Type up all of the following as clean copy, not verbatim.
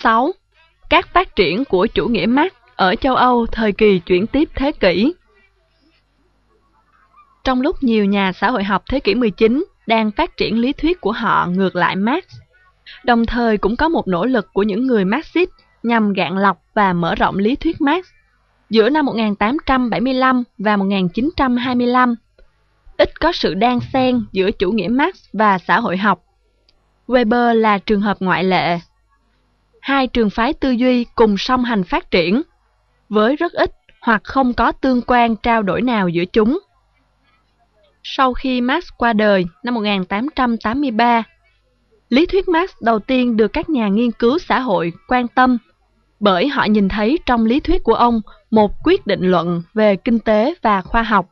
6. Các phát triển của chủ nghĩa Marx ở châu Âu thời kỳ chuyển tiếp thế kỷ. Trong lúc nhiều nhà xã hội học thế kỷ 19 đang phát triển lý thuyết của họ ngược lại Marx, đồng thời cũng có một nỗ lực của những người Marxist nhằm gạn lọc và mở rộng lý thuyết Marx. Giữa năm 1875 và 1925, ít có sự đan xen giữa chủ nghĩa Marx và xã hội học. Weber là trường hợp ngoại lệ. Hai trường phái tư duy cùng song hành phát triển, với rất ít hoặc không có tương quan trao đổi nào giữa chúng. Sau khi Marx qua đời năm 1883, lý thuyết Marx đầu tiên được các nhà nghiên cứu xã hội quan tâm bởi họ nhìn thấy trong lý thuyết của ông một quyết định luận về kinh tế và khoa học.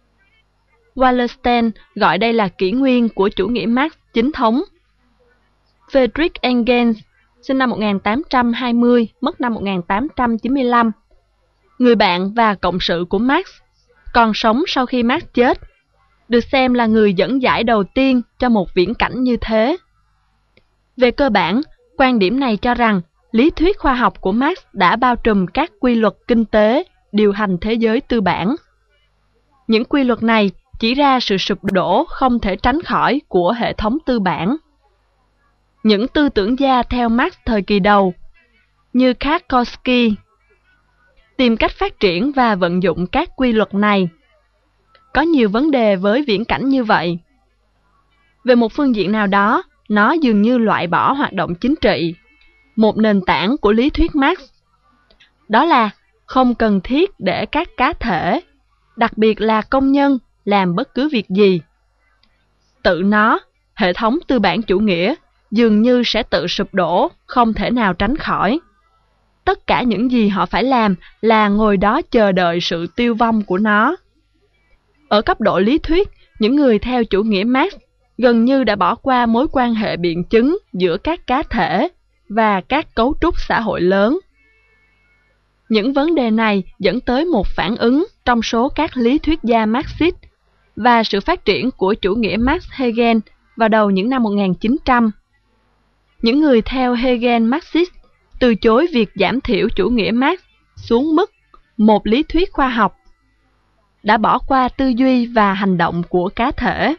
Wallerstein gọi đây là kỷ nguyên của chủ nghĩa Marx chính thống. Friedrich Engels, sinh năm 1820, mất năm 1895, người bạn và cộng sự của Marx, còn sống sau khi Marx chết, được xem là người dẫn giải đầu tiên cho một viễn cảnh như thế. Về cơ bản, quan điểm này cho rằng lý thuyết khoa học của Marx đã bao trùm các quy luật kinh tế, điều hành thế giới tư bản. Những quy luật này chỉ ra sự sụp đổ không thể tránh khỏi của hệ thống tư bản. Những tư tưởng gia theo Marx thời kỳ đầu, như Karl-Kautsky, tìm cách phát triển và vận dụng các quy luật này. Có nhiều vấn đề với viễn cảnh như vậy. Về một phương diện nào đó, nó dường như loại bỏ hoạt động chính trị, một nền tảng của lý thuyết Marx. Đó là không cần thiết để các cá thể, đặc biệt là công nhân, làm bất cứ việc gì. Tự nó, hệ thống tư bản chủ nghĩa, dường như sẽ tự sụp đổ, không thể nào tránh khỏi. Tất cả những gì họ phải làm là ngồi đó chờ đợi sự tiêu vong của nó. Ở cấp độ lý thuyết, những người theo chủ nghĩa Marx gần như đã bỏ qua mối quan hệ biện chứng giữa các cá thể và các cấu trúc xã hội lớn. Những vấn đề này dẫn tới một phản ứng trong số các lý thuyết gia Marxist và sự phát triển của chủ nghĩa Marx-Hegel vào đầu những năm 1900. Những người theo Hegel Marxist từ chối việc giảm thiểu chủ nghĩa Marx xuống mức một lý thuyết khoa học, đã bỏ qua tư duy và hành động của cá thể.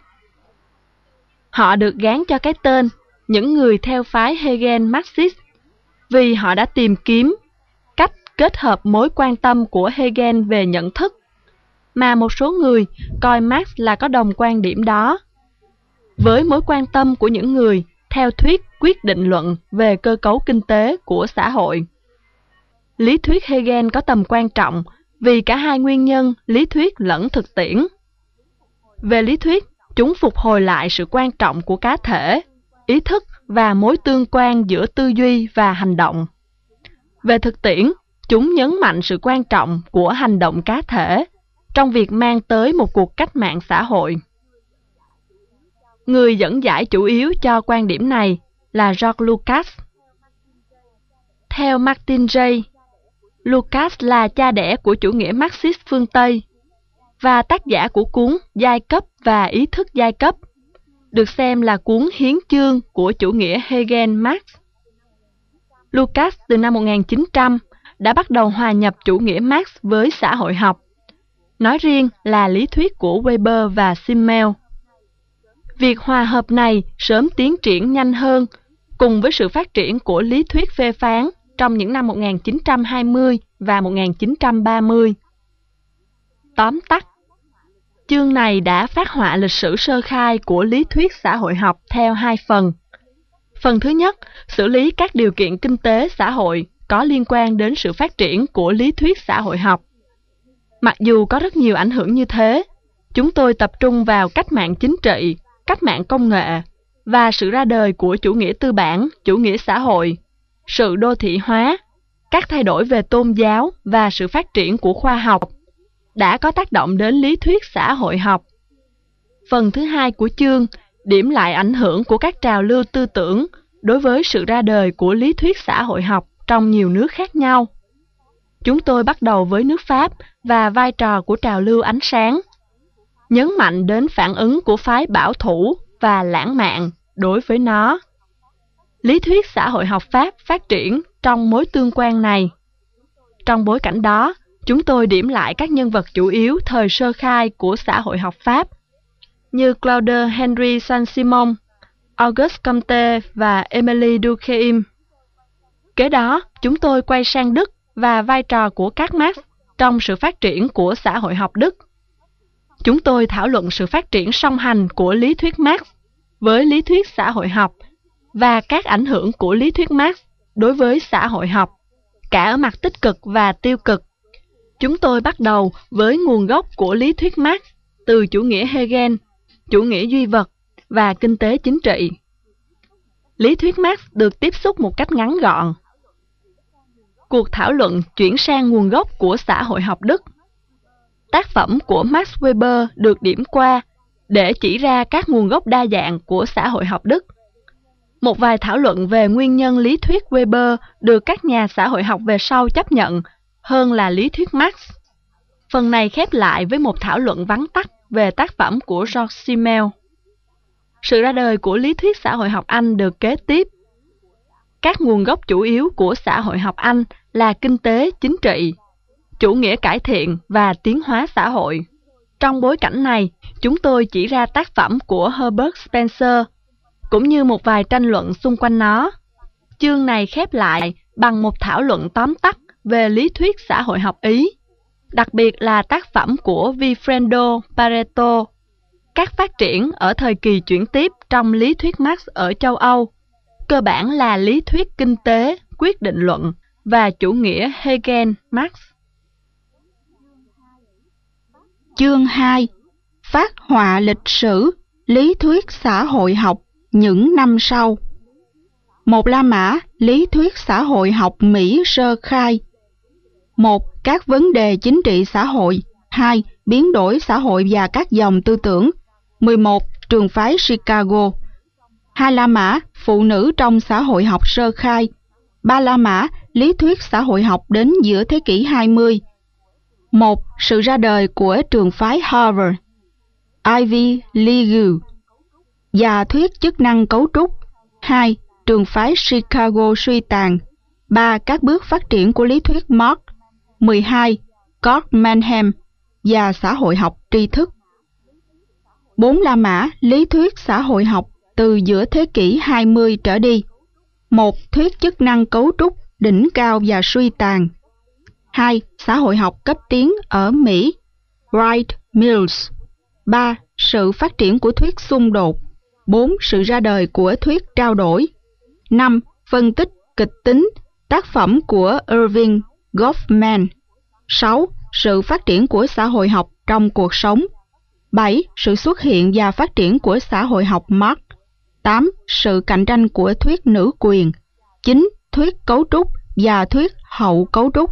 Họ được gán cho cái tên những người theo phái Hegel Marxist vì họ đã tìm kiếm cách kết hợp mối quan tâm của Hegel về nhận thức, mà một số người coi Marx là có đồng quan điểm đó, với mối quan tâm của những người theo thuyết quyết định luận về cơ cấu kinh tế của xã hội. Lý thuyết Hegel có tầm quan trọng vì cả hai nguyên nhân lý thuyết lẫn thực tiễn. Về lý thuyết, chúng phục hồi lại sự quan trọng của cá thể, ý thức và mối tương quan giữa tư duy và hành động. Về thực tiễn, chúng nhấn mạnh sự quan trọng của hành động cá thể trong việc mang tới một cuộc cách mạng xã hội. Người dẫn giải chủ yếu cho quan điểm này là George Lucas. Theo Martin Jay, Lucas là cha đẻ của chủ nghĩa Marxist phương Tây và tác giả của cuốn Giai cấp và ý thức giai cấp, được xem là cuốn hiến chương của chủ nghĩa Hegel-Marx. Lucas từ năm 1900 đã bắt đầu hòa nhập chủ nghĩa Marx với xã hội học, nói riêng là lý thuyết của Weber và Simmel. Việc hòa hợp này sớm tiến triển nhanh hơn cùng với sự phát triển của lý thuyết phê phán trong những năm 1920 và 1930. Tóm tắt, chương này đã phác họa lịch sử sơ khai của lý thuyết xã hội học theo hai phần. Phần thứ nhất, xử lý các điều kiện kinh tế xã hội có liên quan đến sự phát triển của lý thuyết xã hội học. Mặc dù có rất nhiều ảnh hưởng như thế, chúng tôi tập trung vào cách mạng chính trị, cách mạng công nghệ và sự ra đời của chủ nghĩa tư bản, chủ nghĩa xã hội, sự đô thị hóa, các thay đổi về tôn giáo và sự phát triển của khoa học đã có tác động đến lý thuyết xã hội học. Phần thứ hai của chương điểm lại ảnh hưởng của các trào lưu tư tưởng đối với sự ra đời của lý thuyết xã hội học trong nhiều nước khác nhau. Chúng tôi bắt đầu với nước Pháp và vai trò của trào lưu ánh sáng, nhấn mạnh đến phản ứng của phái bảo thủ và lãng mạn đối với nó. Lý thuyết xã hội học Pháp phát triển trong mối tương quan này. Trong bối cảnh đó, chúng tôi điểm lại các nhân vật chủ yếu thời sơ khai của xã hội học Pháp, như Claude Henry Saint-Simon, Auguste Comte và Émile Durkheim. Kế đó, chúng tôi quay sang Đức và vai trò của Karl Marx trong sự phát triển của xã hội học Đức. Chúng tôi thảo luận sự phát triển song hành của lý thuyết Marx với lý thuyết xã hội học và các ảnh hưởng của lý thuyết Marx đối với xã hội học, cả ở mặt tích cực và tiêu cực. Chúng tôi bắt đầu với nguồn gốc của lý thuyết Marx từ chủ nghĩa Hegel, chủ nghĩa duy vật và kinh tế chính trị. Lý thuyết Marx được tiếp xúc một cách ngắn gọn. Cuộc thảo luận chuyển sang nguồn gốc của xã hội học Đức. Tác phẩm của Max Weber được điểm qua để chỉ ra các nguồn gốc đa dạng của xã hội học Đức. Một vài thảo luận về nguyên nhân lý thuyết Weber được các nhà xã hội học về sau chấp nhận hơn là lý thuyết Marx. Phần này khép lại với một thảo luận vắn tắt về tác phẩm của George Simmel. Sự ra đời của lý thuyết xã hội học Anh được kế tiếp. Các nguồn gốc chủ yếu của xã hội học Anh là kinh tế, chính trị, chủ nghĩa cải thiện và tiến hóa xã hội. Trong bối cảnh này, chúng tôi chỉ ra tác phẩm của Herbert Spencer, cũng như một vài tranh luận xung quanh nó. Chương này khép lại bằng một thảo luận tóm tắt về lý thuyết xã hội học Ý, đặc biệt là tác phẩm của Vilfredo Pareto, các phát triển ở thời kỳ chuyển tiếp trong lý thuyết Marx ở châu Âu, cơ bản là lý thuyết kinh tế, quyết định luận và chủ nghĩa Hegel-Marx. Chương 2. Phát họa lịch sử lý thuyết xã hội học những năm sau. 1. La Mã, lý thuyết xã hội học Mỹ sơ khai. 1. Các vấn đề chính trị xã hội. 2. Biến đổi xã hội và các dòng tư tưởng. 11. Trường phái Chicago. 2. La Mã, phụ nữ trong xã hội học sơ khai. 3. La Mã, lý thuyết xã hội học đến giữa thế kỷ 20. 1. Sự ra đời của trường phái Harvard, Ivy League và thuyết chức năng cấu trúc. 2. Trường phái Chicago suy tàn. 3. Các bước phát triển của lý thuyết Marx. 12. Karl Mannheim và xã hội học tri thức. 4. La Mã, lý thuyết xã hội học từ giữa thế kỷ 20 trở đi. 1. Thuyết chức năng cấu trúc, đỉnh cao và suy tàn. 2. Xã hội học cấp tiến ở Mỹ, Wright Mills. 3. Sự phát triển của thuyết xung đột. 4. Sự ra đời của thuyết trao đổi. 5. Phân tích kịch tính, tác phẩm của Irving Goffman. 6. Sự phát triển của xã hội học trong cuộc sống. 7. Sự xuất hiện và phát triển của xã hội học Marx. 8. Sự cạnh tranh của thuyết nữ quyền. 9. Thuyết cấu trúc và thuyết hậu cấu trúc.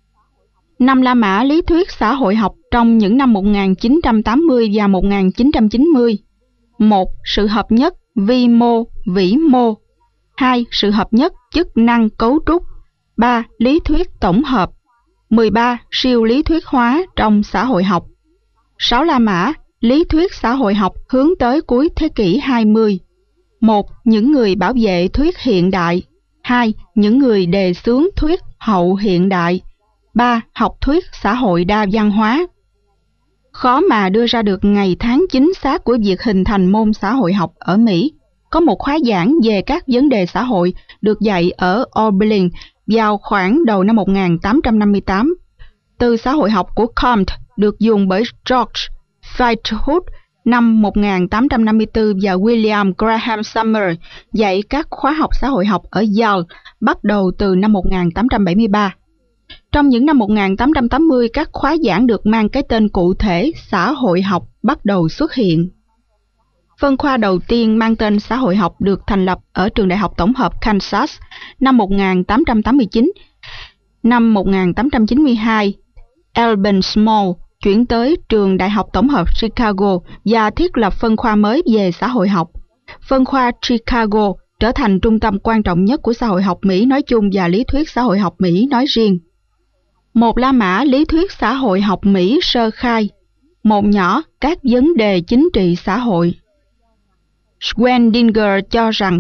5. La Mã, lý thuyết xã hội học trong những năm 1980 và 1990. 1. Sự hợp nhất vi mô, vĩ mô. 2. Sự hợp nhất chức năng cấu trúc. 3. Lý thuyết tổng hợp. 13. Siêu lý thuyết hóa trong xã hội học. 6. La Mã, lý thuyết xã hội học hướng tới cuối thế kỷ 20. 1. Những người bảo vệ thuyết hiện đại. 2. Những người đề xướng thuyết hậu hiện đại. 3. Học thuyết xã hội đa văn hóa. Khó mà đưa ra được ngày tháng chính xác của việc hình thành môn xã hội học ở Mỹ. Có một khóa giảng về các vấn đề xã hội được dạy ở Oberlin vào khoảng đầu năm 1858. Từ xã hội học của Comte được dùng bởi George Whitehood năm 1854 và William Graham Sumner dạy các khóa học xã hội học ở Yale bắt đầu từ năm 1873. Trong những năm 1880, các khóa giảng được mang cái tên cụ thể xã hội học bắt đầu xuất hiện. Phân khoa đầu tiên mang tên xã hội học được thành lập ở trường đại học tổng hợp Kansas năm 1889. Năm 1892, Alban Small chuyển tới trường đại học tổng hợp Chicago và thiết lập phân khoa mới về xã hội học. Phân khoa Chicago trở thành trung tâm quan trọng nhất của xã hội học Mỹ nói chung và lý thuyết xã hội học Mỹ nói riêng. 1. La Mã, lý thuyết xã hội học Mỹ sơ khai. 1 nhỏ, các vấn đề chính trị xã hội. Schwendinger cho rằng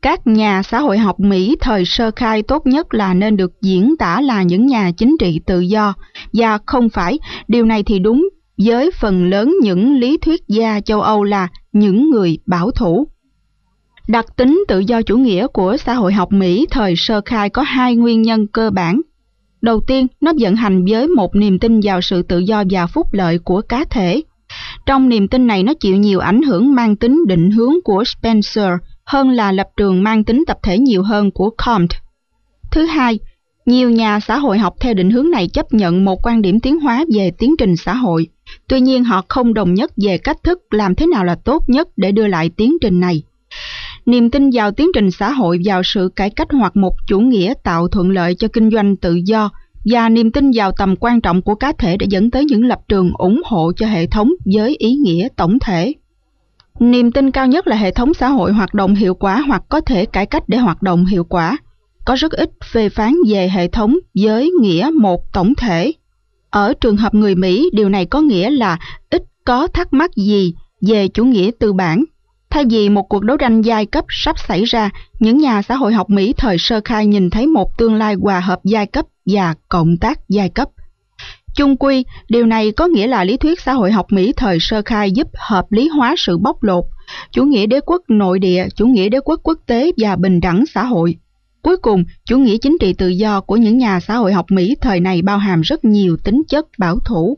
Các nhà xã hội học Mỹ thời sơ khai tốt nhất là nên được diễn tả là những nhà chính trị tự do, và không phải, điều này thì đúng với phần lớn những lý thuyết gia châu Âu là những người bảo thủ. Đặc tính tự do chủ nghĩa của xã hội học Mỹ thời sơ khai có hai nguyên nhân cơ bản. Đầu tiên, nó vận hành với một niềm tin vào sự tự do và phúc lợi của cá thể. Trong niềm tin này nó chịu nhiều ảnh hưởng mang tính định hướng của Spencer hơn là lập trường mang tính tập thể nhiều hơn của Comte. Thứ hai, nhiều nhà xã hội học theo định hướng này chấp nhận một quan điểm tiến hóa về tiến trình xã hội. Tuy nhiên họ không đồng nhất về cách thức làm thế nào là tốt nhất để đưa lại tiến trình này. Niềm tin vào tiến trình xã hội, vào sự cải cách hoặc một chủ nghĩa tạo thuận lợi cho kinh doanh tự do, và niềm tin vào tầm quan trọng của cá thể đã dẫn tới những lập trường ủng hộ cho hệ thống với ý nghĩa tổng thể. Niềm tin cao nhất là hệ thống xã hội hoạt động hiệu quả hoặc có thể cải cách để hoạt động hiệu quả. Có rất ít phê phán về hệ thống với nghĩa một tổng thể. Ở trường hợp người Mỹ, điều này có nghĩa là ít có thắc mắc gì về chủ nghĩa tư bản. Thay vì một cuộc đấu tranh giai cấp sắp xảy ra, những nhà xã hội học Mỹ thời sơ khai nhìn thấy một tương lai hòa hợp giai cấp và cộng tác giai cấp. Chung quy, điều này có nghĩa là lý thuyết xã hội học Mỹ thời sơ khai giúp hợp lý hóa sự bóc lột, chủ nghĩa đế quốc nội địa, chủ nghĩa đế quốc quốc tế và bình đẳng xã hội. Cuối cùng, chủ nghĩa chính trị tự do của những nhà xã hội học Mỹ thời này bao hàm rất nhiều tính chất bảo thủ.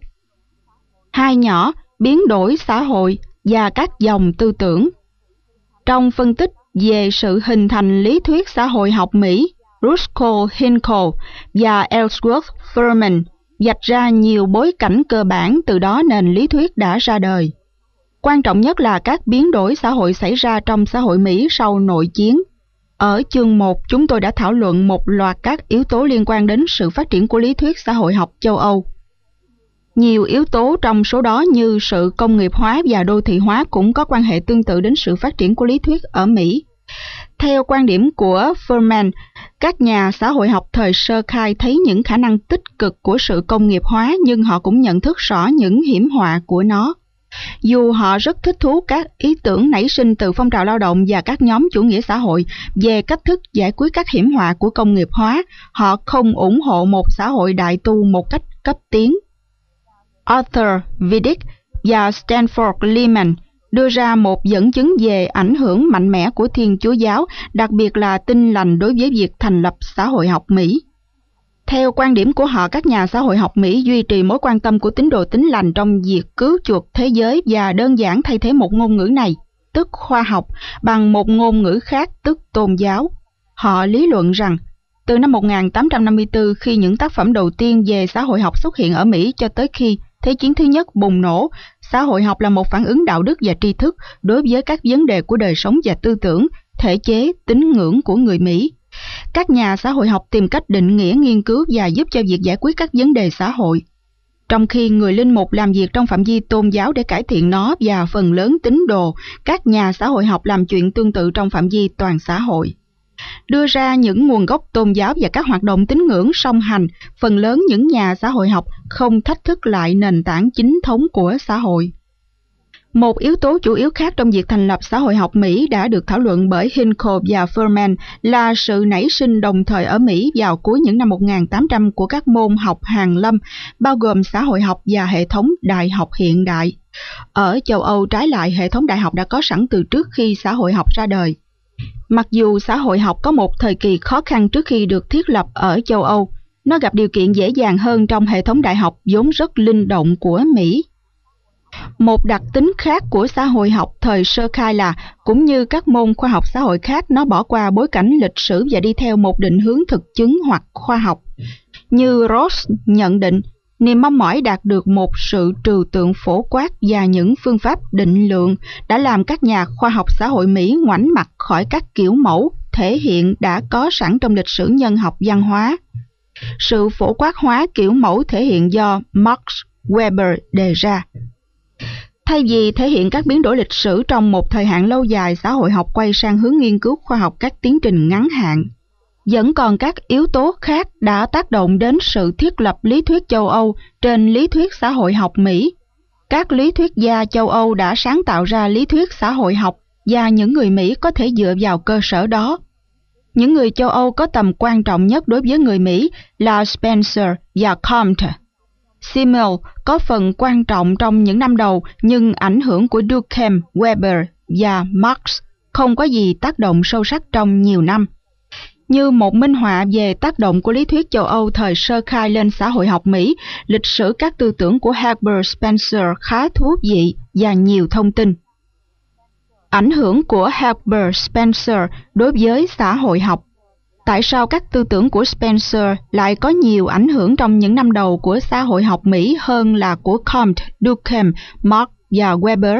Hai nhỏ, biến đổi xã hội và các dòng tư tưởng. Trong phân tích về sự hình thành lý thuyết xã hội học Mỹ, Ruskell Hinkle và Ellsworth Furman vạch ra nhiều bối cảnh cơ bản, từ đó nền lý thuyết đã ra đời. Quan trọng nhất là các biến đổi xã hội xảy ra trong xã hội Mỹ sau nội chiến. Ở chương 1, chúng tôi đã thảo luận một loạt các yếu tố liên quan đến sự phát triển của lý thuyết xã hội học châu Âu. Nhiều yếu tố trong số đó như sự công nghiệp hóa và đô thị hóa cũng có quan hệ tương tự đến sự phát triển của lý thuyết ở Mỹ. Theo quan điểm của Furman, các nhà xã hội học thời sơ khai thấy những khả năng tích cực của sự công nghiệp hóa, nhưng họ cũng nhận thức rõ những hiểm họa của nó. Dù họ rất thích thú các ý tưởng nảy sinh từ phong trào lao động và các nhóm chủ nghĩa xã hội về cách thức giải quyết các hiểm họa của công nghiệp hóa, họ không ủng hộ một xã hội đại tu một cách cấp tiến. Arthur Vidic và Stanford Lehman đưa ra một dẫn chứng về ảnh hưởng mạnh mẽ của Thiên Chúa giáo, đặc biệt là Tin lành đối với việc thành lập xã hội học Mỹ. Theo quan điểm của họ, các nhà xã hội học Mỹ duy trì mối quan tâm của tín đồ Tin lành trong việc cứu chuộc thế giới và đơn giản thay thế một ngôn ngữ này, tức khoa học, bằng một ngôn ngữ khác, tức tôn giáo. Họ lý luận rằng, từ năm 1854, khi những tác phẩm đầu tiên về xã hội học xuất hiện ở Mỹ cho tới khi Thế chiến thứ nhất bùng nổ, xã hội học là một phản ứng đạo đức và tri thức đối với các vấn đề của đời sống và tư tưởng, thể chế, tín ngưỡng của người Mỹ. Các nhà xã hội học tìm cách định nghĩa, nghiên cứu và giúp cho việc giải quyết các vấn đề xã hội. Trong khi người linh mục làm việc trong phạm vi tôn giáo để cải thiện nó và phần lớn tín đồ, các nhà xã hội học làm chuyện tương tự trong phạm vi toàn xã hội. Đưa ra những nguồn gốc tôn giáo và các hoạt động tín ngưỡng song hành, phần lớn những nhà xã hội học không thách thức lại nền tảng chính thống của xã hội. Một yếu tố chủ yếu khác trong việc thành lập xã hội học Mỹ đã được thảo luận bởi Hinkle và Furman là sự nảy sinh đồng thời ở Mỹ vào cuối những năm 1800 của các môn học hàn lâm, bao gồm xã hội học và hệ thống đại học hiện đại. Ở châu Âu, trái lại, hệ thống đại học đã có sẵn từ trước khi xã hội học ra đời. Mặc dù xã hội học có một thời kỳ khó khăn trước khi được thiết lập ở châu Âu, nó gặp điều kiện dễ dàng hơn trong hệ thống đại học vốn rất linh động của Mỹ. Một đặc tính khác của xã hội học thời sơ khai là, cũng như các môn khoa học xã hội khác, nó bỏ qua bối cảnh lịch sử và đi theo một định hướng thực chứng hoặc khoa học. Như Ross nhận định, niềm mong mỏi đạt được một sự trừu tượng phổ quát và những phương pháp định lượng đã làm các nhà khoa học xã hội Mỹ ngoảnh mặt khỏi các kiểu mẫu thể hiện đã có sẵn trong lịch sử nhân học văn hóa. Sự phổ quát hóa kiểu mẫu thể hiện do Max Weber đề ra. Thay vì thể hiện các biến đổi lịch sử trong một thời hạn lâu dài, xã hội học quay sang hướng nghiên cứu khoa học các tiến trình ngắn hạn. Vẫn còn các yếu tố khác đã tác động đến sự thiết lập lý thuyết châu Âu trên lý thuyết xã hội học Mỹ. Các lý thuyết gia châu Âu đã sáng tạo ra lý thuyết xã hội học và những người Mỹ có thể dựa vào cơ sở đó. Những người châu Âu có tầm quan trọng nhất đối với người Mỹ là Spencer và Comte. Simmel có phần quan trọng trong những năm đầu, nhưng ảnh hưởng của Durkheim, Weber và Marx không có gì tác động sâu sắc trong nhiều năm. Như một minh họa về tác động của lý thuyết châu Âu thời sơ khai lên xã hội học Mỹ, lịch sử các tư tưởng của Herbert Spencer khá thú vị và nhiều thông tin. Ảnh hưởng của Herbert Spencer đối với xã hội học. Tại sao các tư tưởng của Spencer lại có nhiều ảnh hưởng trong những năm đầu của xã hội học Mỹ hơn là của Comte, Durkheim, Marx và Weber?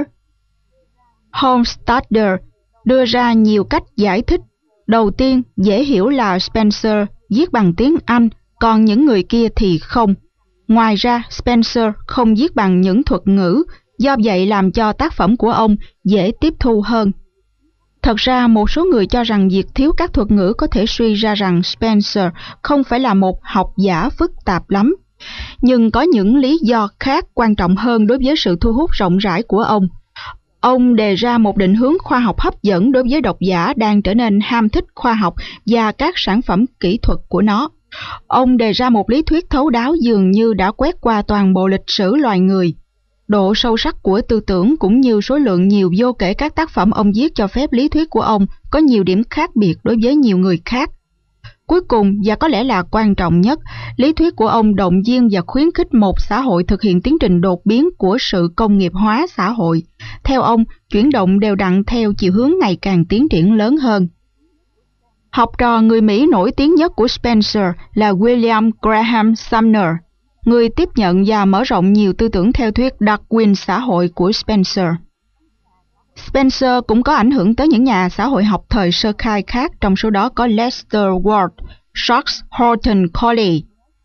Homestadter đưa ra nhiều cách giải thích. Đầu tiên, dễ hiểu là Spencer viết bằng tiếng Anh, còn những người kia thì không. Ngoài ra, Spencer không viết bằng những thuật ngữ, do vậy làm cho tác phẩm của ông dễ tiếp thu hơn. Thật ra, một số người cho rằng việc thiếu các thuật ngữ có thể suy ra rằng Spencer không phải là một học giả phức tạp lắm. Nhưng có những lý do khác quan trọng hơn đối với sự thu hút rộng rãi của ông. Ông đề ra một định hướng khoa học hấp dẫn đối với độc giả đang trở nên ham thích khoa học và các sản phẩm kỹ thuật của nó. Ông đề ra một lý thuyết thấu đáo dường như đã quét qua toàn bộ lịch sử loài người. Độ sâu sắc của tư tưởng cũng như số lượng nhiều vô kể các tác phẩm ông viết cho phép lý thuyết của ông có nhiều điểm khác biệt đối với nhiều người khác. Cuối cùng, và có lẽ là quan trọng nhất, lý thuyết của ông động viên và khuyến khích một xã hội thực hiện tiến trình đột biến của sự công nghiệp hóa xã hội. Theo ông, chuyển động đều đặn theo chiều hướng ngày càng tiến triển lớn hơn. Học trò người Mỹ nổi tiếng nhất của Spencer là William Graham Sumner, người tiếp nhận và mở rộng nhiều tư tưởng theo thuyết Darwin xã hội của Spencer. Spencer cũng có ảnh hưởng tới những nhà xã hội học thời sơ khai khác, trong số đó có Lester Ward, Charles Horton Collie,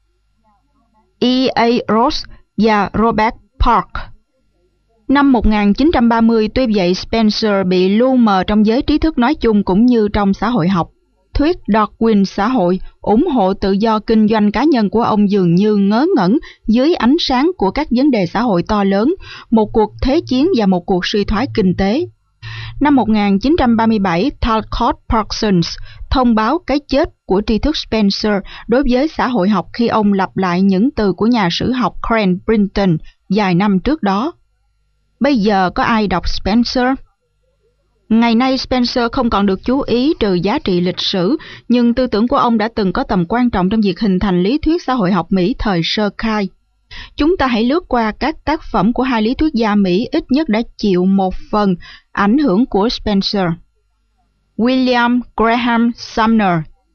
E.A. Ross và Robert Park. Năm 1930, tuy vậy Spencer bị lu mờ trong giới trí thức nói chung cũng như trong xã hội học. Thuyết Darwin xã hội ủng hộ tự do kinh doanh cá nhân của ông dường như ngớ ngẩn dưới ánh sáng của các vấn đề xã hội to lớn, một cuộc thế chiến và một cuộc suy thoái kinh tế. Năm 1937, Talcott Parsons thông báo cái chết của tri thức Spencer đối với xã hội học khi ông lặp lại những từ của nhà sử học Cranch Brinton vài năm trước đó. Bây giờ có ai đọc Spencer? Ngày nay Spencer không còn được chú ý trừ giá trị lịch sử, nhưng tư tưởng của ông đã từng có tầm quan trọng trong việc hình thành lý thuyết xã hội học Mỹ thời sơ khai. Chúng ta hãy lướt qua các tác phẩm của hai lý thuyết gia Mỹ ít nhất đã chịu một phần ảnh hưởng của Spencer. William Graham Sumner,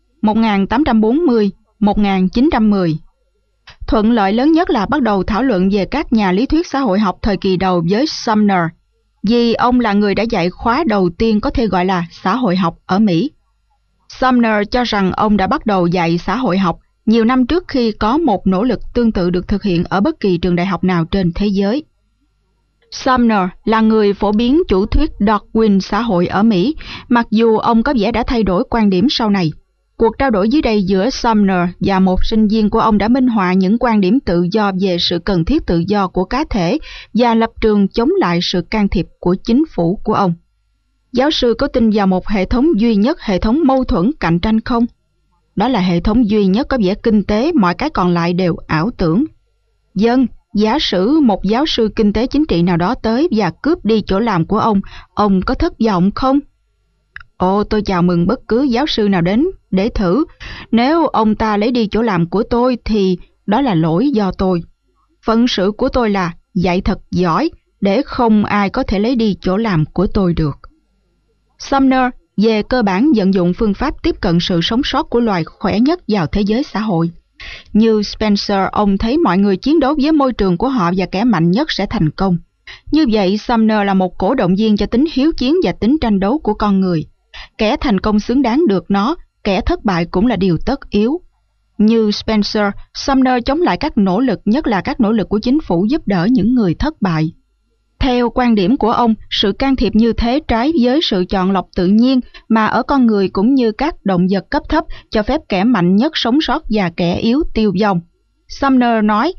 1840-1910. Thuận lợi lớn nhất là bắt đầu thảo luận về các nhà lý thuyết xã hội học thời kỳ đầu với Sumner, vì ông là người đã dạy khóa đầu tiên có thể gọi là xã hội học ở Mỹ. Sumner cho rằng ông đã bắt đầu dạy xã hội học nhiều năm trước khi có một nỗ lực tương tự được thực hiện ở bất kỳ trường đại học nào trên thế giới. Sumner là người phổ biến chủ thuyết Darwin xã hội ở Mỹ, mặc dù ông có vẻ đã thay đổi quan điểm sau này. Cuộc trao đổi dưới đây giữa Sumner và một sinh viên của ông đã minh họa những quan điểm tự do về sự cần thiết tự do của cá thể và lập trường chống lại sự can thiệp của chính phủ của ông. Giáo sư có tin vào một hệ thống duy nhất, hệ thống mâu thuẫn cạnh tranh không? Đó là hệ thống duy nhất có vẻ kinh tế, mọi cái còn lại đều ảo tưởng. Vâng, giả sử một giáo sư kinh tế chính trị nào đó tới và cướp đi chỗ làm của ông có thất vọng không? Ồ, tôi chào mừng bất cứ giáo sư nào đến để thử. Nếu ông ta lấy đi chỗ làm của tôi thì đó là lỗi do tôi. Phận sự của tôi là dạy thật giỏi để không ai có thể lấy đi chỗ làm của tôi được. Sumner về cơ bản vận dụng phương pháp tiếp cận sự sống sót của loài khỏe nhất vào thế giới xã hội. Như Spencer, ông thấy mọi người chiến đấu với môi trường của họ và kẻ mạnh nhất sẽ thành công. Như vậy, Sumner là một cổ động viên cho tính hiếu chiến và tính tranh đấu của con người. Kẻ thành công xứng đáng được nó, kẻ thất bại cũng là điều tất yếu. Như Spencer, Sumner chống lại các nỗ lực, nhất là các nỗ lực của chính phủ giúp đỡ những người thất bại. Theo quan điểm của ông, sự can thiệp như thế trái với sự chọn lọc tự nhiên mà ở con người cũng như các động vật cấp thấp cho phép kẻ mạnh nhất sống sót và kẻ yếu tiêu vong. Sumner nói,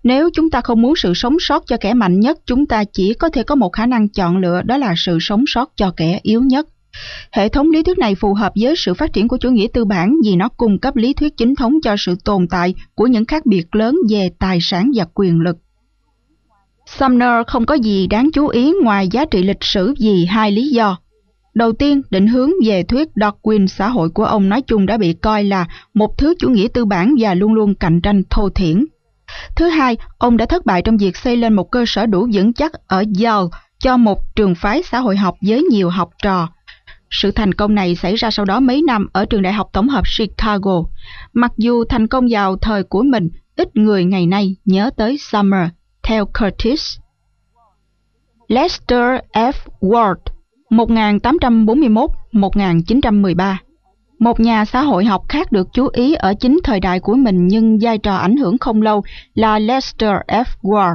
Nếu chúng ta không muốn sự sống sót cho kẻ mạnh nhất, chúng ta chỉ có thể có một khả năng chọn lựa, đó là sự sống sót cho kẻ yếu nhất. Hệ thống lý thuyết này phù hợp với sự phát triển của chủ nghĩa tư bản vì nó cung cấp lý thuyết chính thống cho sự tồn tại của những khác biệt lớn về tài sản và quyền lực. Sumner không có gì đáng chú ý ngoài giá trị lịch sử vì hai lý do. Đầu tiên, định hướng về thuyết Darwin xã hội của ông nói chung đã bị coi là một thứ chủ nghĩa tư bản và luôn luôn cạnh tranh thô thiển. Thứ hai, ông đã thất bại trong việc xây lên một cơ sở đủ vững chắc ở Yale cho một trường phái xã hội học với nhiều học trò. Sự thành công này xảy ra sau đó mấy năm ở trường đại học tổng hợp Chicago. Mặc dù thành công vào thời của mình, ít người ngày nay nhớ tới Sumner, theo Curtis. Lester F. Ward, 1841-1913, một nhà xã hội học khác được chú ý ở chính thời đại của mình nhưng vai trò ảnh hưởng không lâu là Lester F. Ward.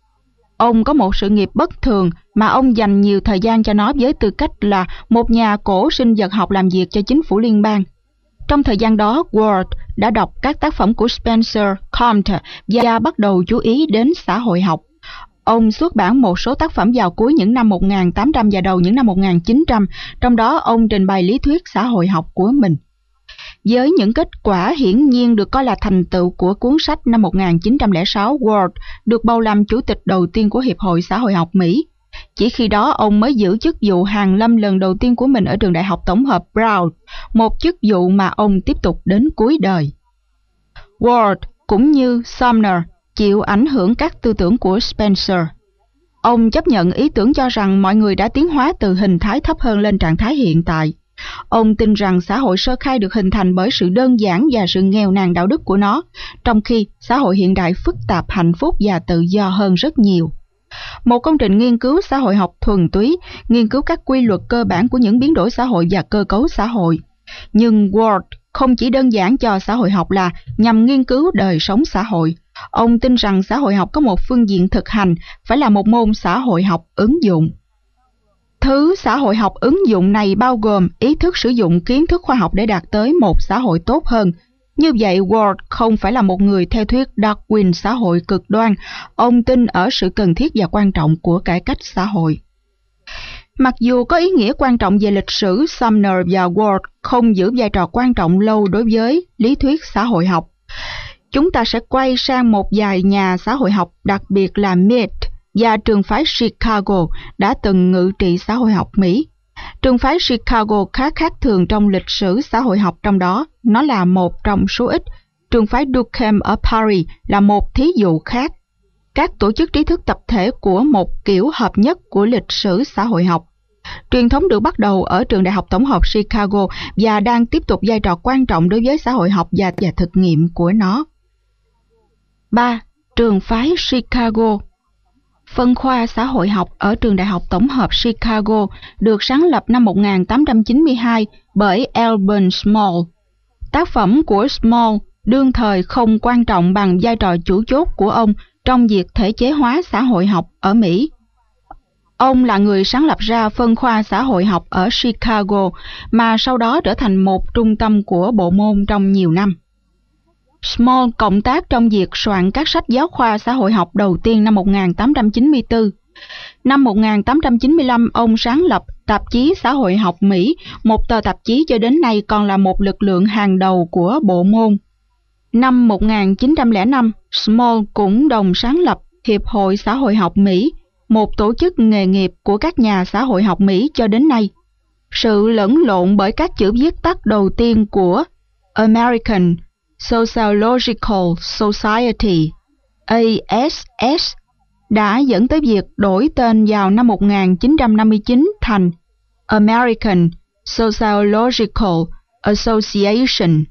Ông có một sự nghiệp bất thường mà ông dành nhiều thời gian cho nó với tư cách là một nhà cổ sinh vật học làm việc cho chính phủ liên bang. Trong thời gian đó, Ward đã đọc các tác phẩm của Spencer, Comte và bắt đầu chú ý đến xã hội học. Ông xuất bản một số tác phẩm vào cuối những năm 1800 và đầu những năm 1900, trong đó ông trình bày lý thuyết xã hội học của mình. Với những kết quả hiển nhiên được coi là thành tựu của cuốn sách, năm 1906, Ward được bầu làm chủ tịch đầu tiên của Hiệp hội Xã hội học Mỹ. Chỉ khi đó ông mới giữ chức vụ hàn lâm lần đầu tiên của mình ở trường đại học tổng hợp Brown, một chức vụ mà ông tiếp tục đến cuối đời. Ward cũng như Sumner chịu ảnh hưởng các tư tưởng của Spencer. Ông chấp nhận ý tưởng cho rằng mọi người đã tiến hóa từ hình thái thấp hơn lên trạng thái hiện tại. Ông tin rằng xã hội sơ khai được hình thành bởi sự đơn giản và sự nghèo nàn đạo đức của nó, trong khi xã hội hiện đại phức tạp, hạnh phúc và tự do hơn rất nhiều. Một công trình nghiên cứu xã hội học thuần túy, nghiên cứu các quy luật cơ bản của những biến đổi xã hội và cơ cấu xã hội. Nhưng Ward không chỉ đơn giản cho xã hội học là nhằm nghiên cứu đời sống xã hội. Ông tin rằng xã hội học có một phương diện thực hành, phải là một môn xã hội học ứng dụng. Thứ xã hội học ứng dụng này bao gồm ý thức sử dụng kiến thức khoa học để đạt tới một xã hội tốt hơn. Như vậy, Ward không phải là một người theo thuyết Darwin xã hội cực đoan. Ông tin ở sự cần thiết và quan trọng của cải cách xã hội. Mặc dù có ý nghĩa quan trọng về lịch sử, Sumner và Ward không giữ vai trò quan trọng lâu đối với lý thuyết xã hội học. Chúng ta sẽ quay sang một vài nhà xã hội học, đặc biệt là Mead và trường phái Chicago đã từng ngự trị xã hội học Mỹ. Trường phái Chicago khá khác thường trong lịch sử xã hội học, trong đó nó là một trong số ít. Trường phái Durkheim ở Paris là một thí dụ khác. Các tổ chức trí thức tập thể của một kiểu hợp nhất của lịch sử xã hội học. Truyền thống được bắt đầu ở trường đại học tổng hợp Chicago và đang tiếp tục vai trò quan trọng đối với xã hội học và thực nghiệm của nó. 3. Trường phái Chicago. Phân khoa xã hội học ở trường đại học tổng hợp Chicago được sáng lập năm 1892 bởi Alban Small. Tác phẩm của Small đương thời không quan trọng bằng vai trò chủ chốt của ông trong việc thể chế hóa xã hội học ở Mỹ. Ông là người sáng lập ra phân khoa xã hội học ở Chicago, mà sau đó trở thành một trung tâm của bộ môn trong nhiều năm. Small cộng tác trong việc soạn các sách giáo khoa xã hội học đầu tiên năm 1894. Năm 1895, ông sáng lập Tạp chí Xã hội học Mỹ, một tờ tạp chí cho đến nay còn là một lực lượng hàng đầu của bộ môn. Năm 1905, Small cũng đồng sáng lập Hiệp hội Xã hội học Mỹ, một tổ chức nghề nghiệp của các nhà xã hội học Mỹ cho đến nay. Sự lẫn lộn bởi các chữ viết tắt đầu tiên của American Sociological Society, ASS, đã dẫn tới việc đổi tên vào năm 1959 thành American Sociological Association,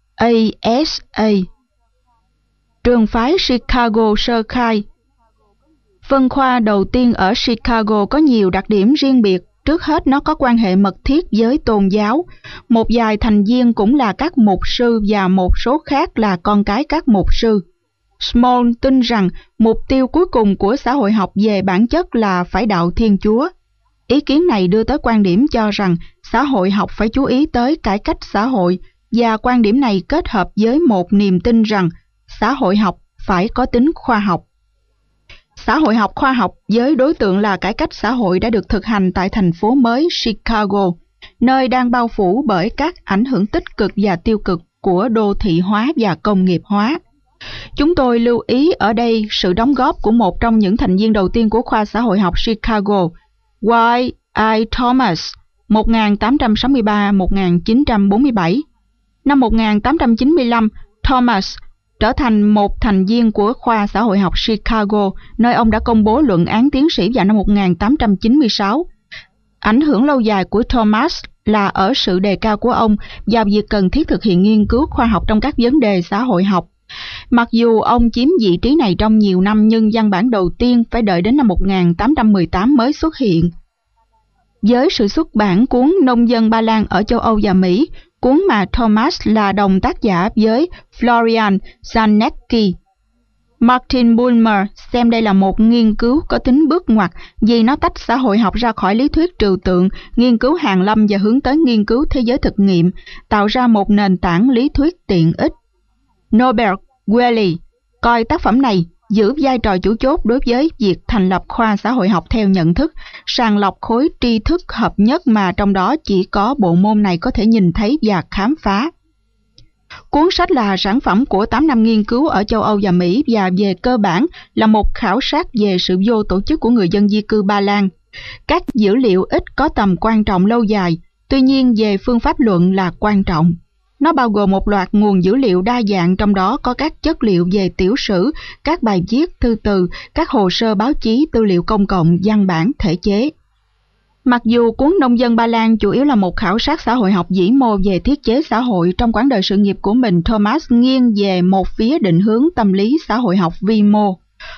ASA. Trường phái Chicago sơ khai. Phân khoa đầu tiên ở Chicago có nhiều đặc điểm riêng biệt. Trước hết, nó có quan hệ mật thiết với tôn giáo. Một vài thành viên cũng là các mục sư và một số khác là con cái các mục sư. Small tin rằng mục tiêu cuối cùng của xã hội học về bản chất là phải đạo Thiên Chúa. Ý kiến này đưa tới quan điểm cho rằng xã hội học phải chú ý tới cải cách xã hội, và quan điểm này kết hợp với một niềm tin rằng xã hội học phải có tính khoa học. Xã hội học khoa học với đối tượng là cải cách xã hội đã được thực hành tại thành phố mới Chicago, nơi đang bao phủ bởi các ảnh hưởng tích cực và tiêu cực của đô thị hóa và công nghiệp hóa. Chúng tôi lưu ý ở đây sự đóng góp của một trong những thành viên đầu tiên của khoa xã hội học Chicago, Y.I. Thomas, 1863-1947. Năm 1895, Thomas trở thành một thành viên của khoa xã hội học Chicago, nơi ông đã công bố luận án tiến sĩ vào năm 1896. Ảnh hưởng lâu dài của Thomas là ở sự đề cao của ông vào việc cần thiết thực hiện nghiên cứu khoa học trong các vấn đề xã hội học. Mặc dù ông chiếm vị trí này trong nhiều năm, nhưng văn bản đầu tiên phải đợi đến năm 1818 mới xuất hiện. Với sự xuất bản cuốn Nông dân Ba Lan ở châu Âu và Mỹ, cuốn mà Thomas là đồng tác giả với Florian Zanetti, Martin Bulmer xem đây là một nghiên cứu có tính bước ngoặt vì nó tách xã hội học ra khỏi lý thuyết trừu tượng, nghiên cứu hàn lâm và hướng tới nghiên cứu thế giới thực nghiệm, tạo ra một nền tảng lý thuyết tiện ích. Norbert Welle coi tác phẩm này giữ vai trò chủ chốt đối với việc thành lập khoa xã hội học theo nhận thức, sàng lọc khối tri thức hợp nhất mà trong đó chỉ có bộ môn này có thể nhìn thấy và khám phá. Cuốn sách là sản phẩm của 8 năm nghiên cứu ở châu Âu và Mỹ và về cơ bản là một khảo sát về sự vô tổ chức của người dân di cư Ba Lan. Các dữ liệu ít có tầm quan trọng lâu dài, tuy nhiên về phương pháp luận là quan trọng. Nó bao gồm một loạt nguồn dữ liệu đa dạng, trong đó có các chất liệu về tiểu sử, các bài viết, thư từ, các hồ sơ báo chí, tư liệu công cộng, văn bản, thể chế. Mặc dù cuốn Nông dân Ba Lan chủ yếu là một khảo sát xã hội học vĩ mô về thiết chế xã hội, trong quãng đời sự nghiệp của mình, Thomas nghiêng về một phía định hướng tâm lý xã hội học vi mô.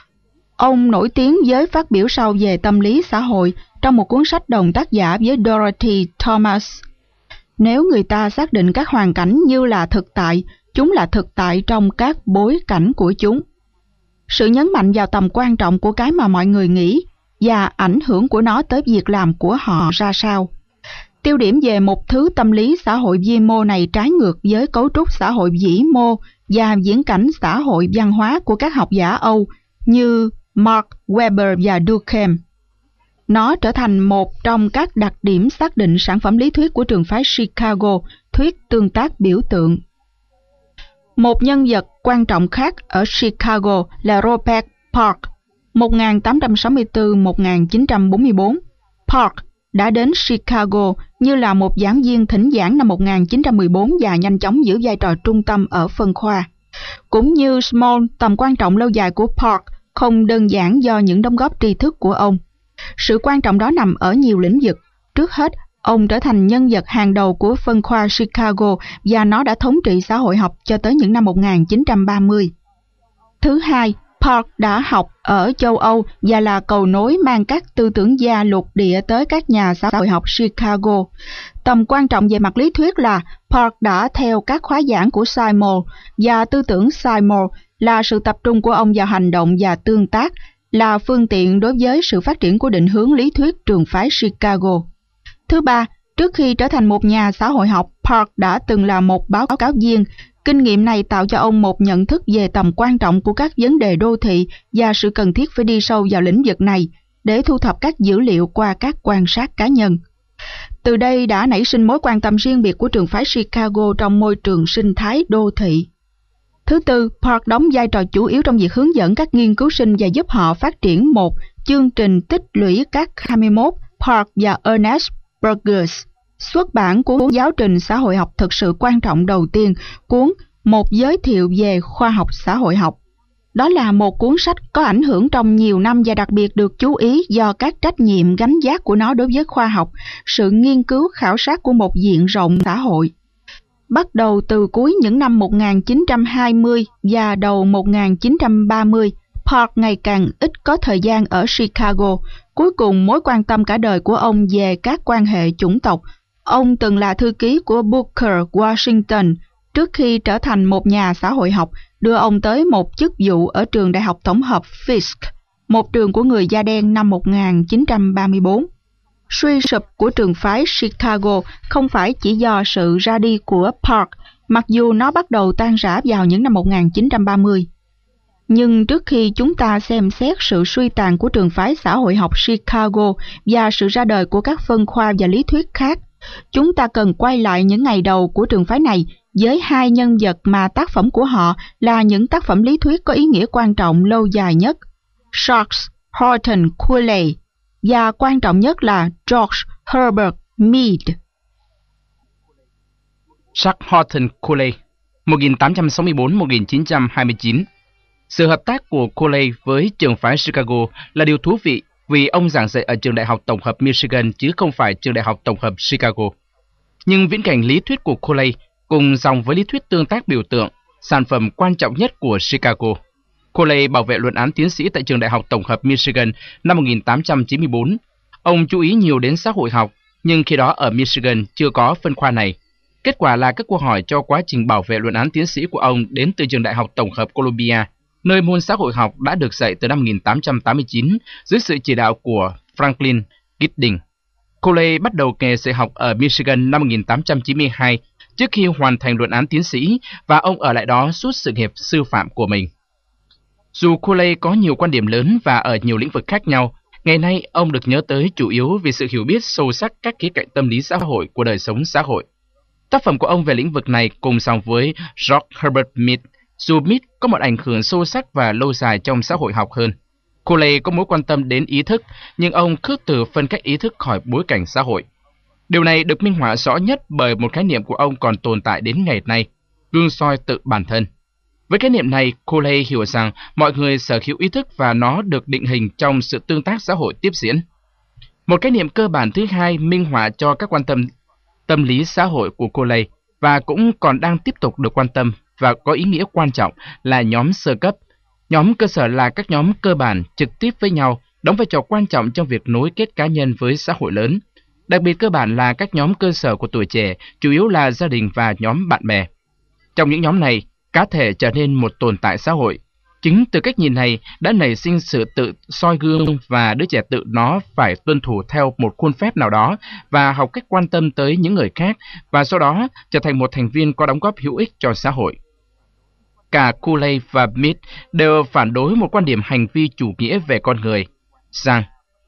Ông nổi tiếng với phát biểu sau về tâm lý xã hội trong một cuốn sách đồng tác giả với Dorothy Thomas. Nếu người ta xác định các hoàn cảnh như là thực tại, chúng là thực tại trong các bối cảnh của chúng. Sự nhấn mạnh vào tầm quan trọng của cái mà mọi người nghĩ và ảnh hưởng của nó tới việc làm của họ ra sao. Tiêu điểm về một thứ tâm lý xã hội vi mô này trái ngược với cấu trúc xã hội vĩ mô và viễn cảnh xã hội văn hóa của các học giả Âu như Mark Weber và Durkheim. Nó trở thành một trong các đặc điểm xác định sản phẩm lý thuyết của trường phái Chicago, thuyết tương tác biểu tượng. Một nhân vật quan trọng khác ở Chicago là Robert Park, 1864-1944. Park đã đến Chicago như là một giảng viên thỉnh giảng năm 1914 và nhanh chóng giữ vai trò trung tâm ở phân khoa. Cũng như Small, tầm quan trọng lâu dài của Park không đơn giản do những đóng góp tri thức của ông. Sự quan trọng đó nằm ở nhiều lĩnh vực. Trước hết, ông trở thành nhân vật hàng đầu của phân khoa Chicago và nó đã thống trị xã hội học cho tới những năm 1930. Thứ hai, Park đã học ở châu Âu và là cầu nối mang các tư tưởng gia lục địa tới các nhà xã hội học Chicago. Tầm quan trọng về mặt lý thuyết là Park đã theo các khóa giảng của Seymour, và tư tưởng Seymour là sự tập trung của ông vào hành động và tương tác, là phương tiện đối với sự phát triển của định hướng lý thuyết trường phái Chicago. Thứ ba, trước khi trở thành một nhà xã hội học, Park đã từng là một báo cáo viên. Kinh nghiệm này tạo cho ông một nhận thức về tầm quan trọng của các vấn đề đô thị và sự cần thiết phải đi sâu vào lĩnh vực này để thu thập các dữ liệu qua các quan sát cá nhân. Từ đây đã nảy sinh mối quan tâm riêng biệt của trường phái Chicago trong môi trường sinh thái đô thị. Thứ tư, Park đóng vai trò chủ yếu trong việc hướng dẫn các nghiên cứu sinh và giúp họ phát triển một chương trình tích lũy các 21. Park và Ernest Burgers xuất bản cuốn giáo trình xã hội học thực sự quan trọng đầu tiên, cuốn Một giới thiệu về khoa học xã hội học. Đó là một cuốn sách có ảnh hưởng trong nhiều năm và đặc biệt được chú ý do các trách nhiệm gánh vác của nó đối với khoa học, sự nghiên cứu khảo sát của một diện rộng xã hội. Bắt đầu từ cuối những năm 1920 và đầu 1930, Park ngày càng ít có thời gian ở Chicago. Cuối cùng, mối quan tâm cả đời của ông về các quan hệ chủng tộc. Ông từng là thư ký của Booker Washington trước khi trở thành một nhà xã hội học, đưa ông tới một chức vụ ở trường đại học tổng hợp Fisk, một trường của người da đen năm 1934. Suy sụp của trường phái Chicago không phải chỉ do sự ra đi của Park, mặc dù nó bắt đầu tan rã vào những năm 1930. Nhưng trước khi chúng ta xem xét sự suy tàn của trường phái xã hội học Chicago và sự ra đời của các phân khoa và lý thuyết khác, chúng ta cần quay lại những ngày đầu của trường phái này với hai nhân vật mà tác phẩm của họ là những tác phẩm lý thuyết có ý nghĩa quan trọng lâu dài nhất, Charles Horton Cooley và quan trọng nhất là George Herbert Mead. Charles Horton Cooley 1864-1929. Sự hợp tác của Cooley với trường phái Chicago là điều thú vị vì ông giảng dạy ở trường đại học tổng hợp Michigan chứ không phải trường đại học tổng hợp Chicago. Nhưng viễn cảnh lý thuyết của Cooley cùng dòng với lý thuyết tương tác biểu tượng, sản phẩm quan trọng nhất của Chicago. Cooley bảo vệ luận án tiến sĩ tại trường đại học tổng hợp Michigan năm 1894. Ông chú ý nhiều đến xã hội học, nhưng khi đó ở Michigan chưa có phân khoa này. Kết quả là các cuộc hỏi cho quá trình bảo vệ luận án tiến sĩ của ông đến từ trường đại học tổng hợp Columbia, nơi môn xã hội học đã được dạy từ năm 1889 dưới sự chỉ đạo của Franklin Giddings. Cooley bắt đầu nghề dạy học ở Michigan năm 1892 trước khi hoàn thành luận án tiến sĩ, và ông ở lại đó suốt sự nghiệp sư phạm của mình. Dù Cooley có nhiều quan điểm lớn và ở nhiều lĩnh vực khác nhau, ngày nay ông được nhớ tới chủ yếu vì sự hiểu biết sâu sắc các khía cạnh tâm lý xã hội của đời sống xã hội. Tác phẩm của ông về lĩnh vực này cùng dòng với George Herbert Mead, dù Mead có một ảnh hưởng sâu sắc và lâu dài trong xã hội học hơn. Cooley có mối quan tâm đến ý thức, nhưng ông khước từ phân cách ý thức khỏi bối cảnh xã hội. Điều này được minh họa rõ nhất bởi một khái niệm của ông còn tồn tại đến ngày nay, gương soi tự bản thân. Với khái niệm này, Cooley hiểu rằng mọi người sở hữu ý thức và nó được định hình trong sự tương tác xã hội tiếp diễn. Một khái niệm cơ bản thứ hai minh họa cho các quan tâm tâm lý xã hội của Cooley và cũng còn đang tiếp tục được quan tâm và có ý nghĩa quan trọng là nhóm sơ cấp. Nhóm cơ sở là các nhóm cơ bản trực tiếp với nhau, đóng vai trò quan trọng trong việc nối kết cá nhân với xã hội lớn. Đặc biệt cơ bản là các nhóm cơ sở của tuổi trẻ, chủ yếu là gia đình và nhóm bạn bè. Trong những nhóm này, cá thể trở nên một tồn tại xã hội. Chính từ cách nhìn này đã nảy sinh sự tự soi gương và đứa trẻ tự nó phải tuân thủ theo một khuôn phép nào đó và học cách quan tâm tới những người khác và sau đó trở thành một thành viên có đóng góp hữu ích cho xã hội. Cả Cooley và Mead đều phản đối một quan điểm hành vi chủ nghĩa về con người, rằng